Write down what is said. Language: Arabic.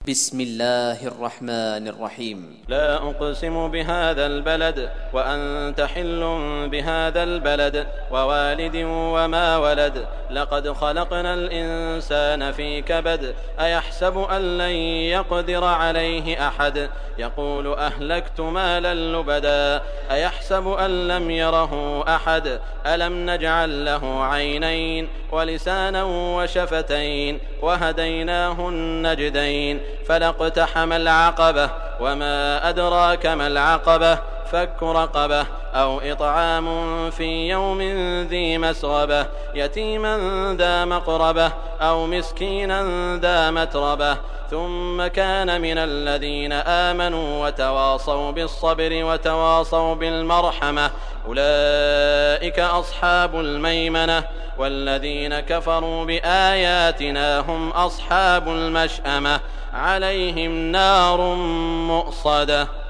بسم الله الرحمن الرحيم. لا أقسم بهذا البلد وأنت حل بهذا البلد ووالد وما ولد لقد خلقنا الإنسان في كبد أيحسب أن لن يقدر عليه أحد يقول أهلكت مالا لبدا أيحسب أن لم يره أحد ألم نجعل له عينين ولسانا وشفتين وهديناه النجدين فلاقتحم العقبة وما أدراك ما العقبة فك رقبة أو إطعام في يوم ذي مسغبة يتيما ذا مقربة أو مسكينا ذا متربة ثم كان من الذين آمنوا وتواصوا بالصبر وتواصوا بالمرحمة أولئك أصحاب الميمنة والذين كفروا بآياتنا هم أصحاب المشأمة عليهم نار مؤصدة.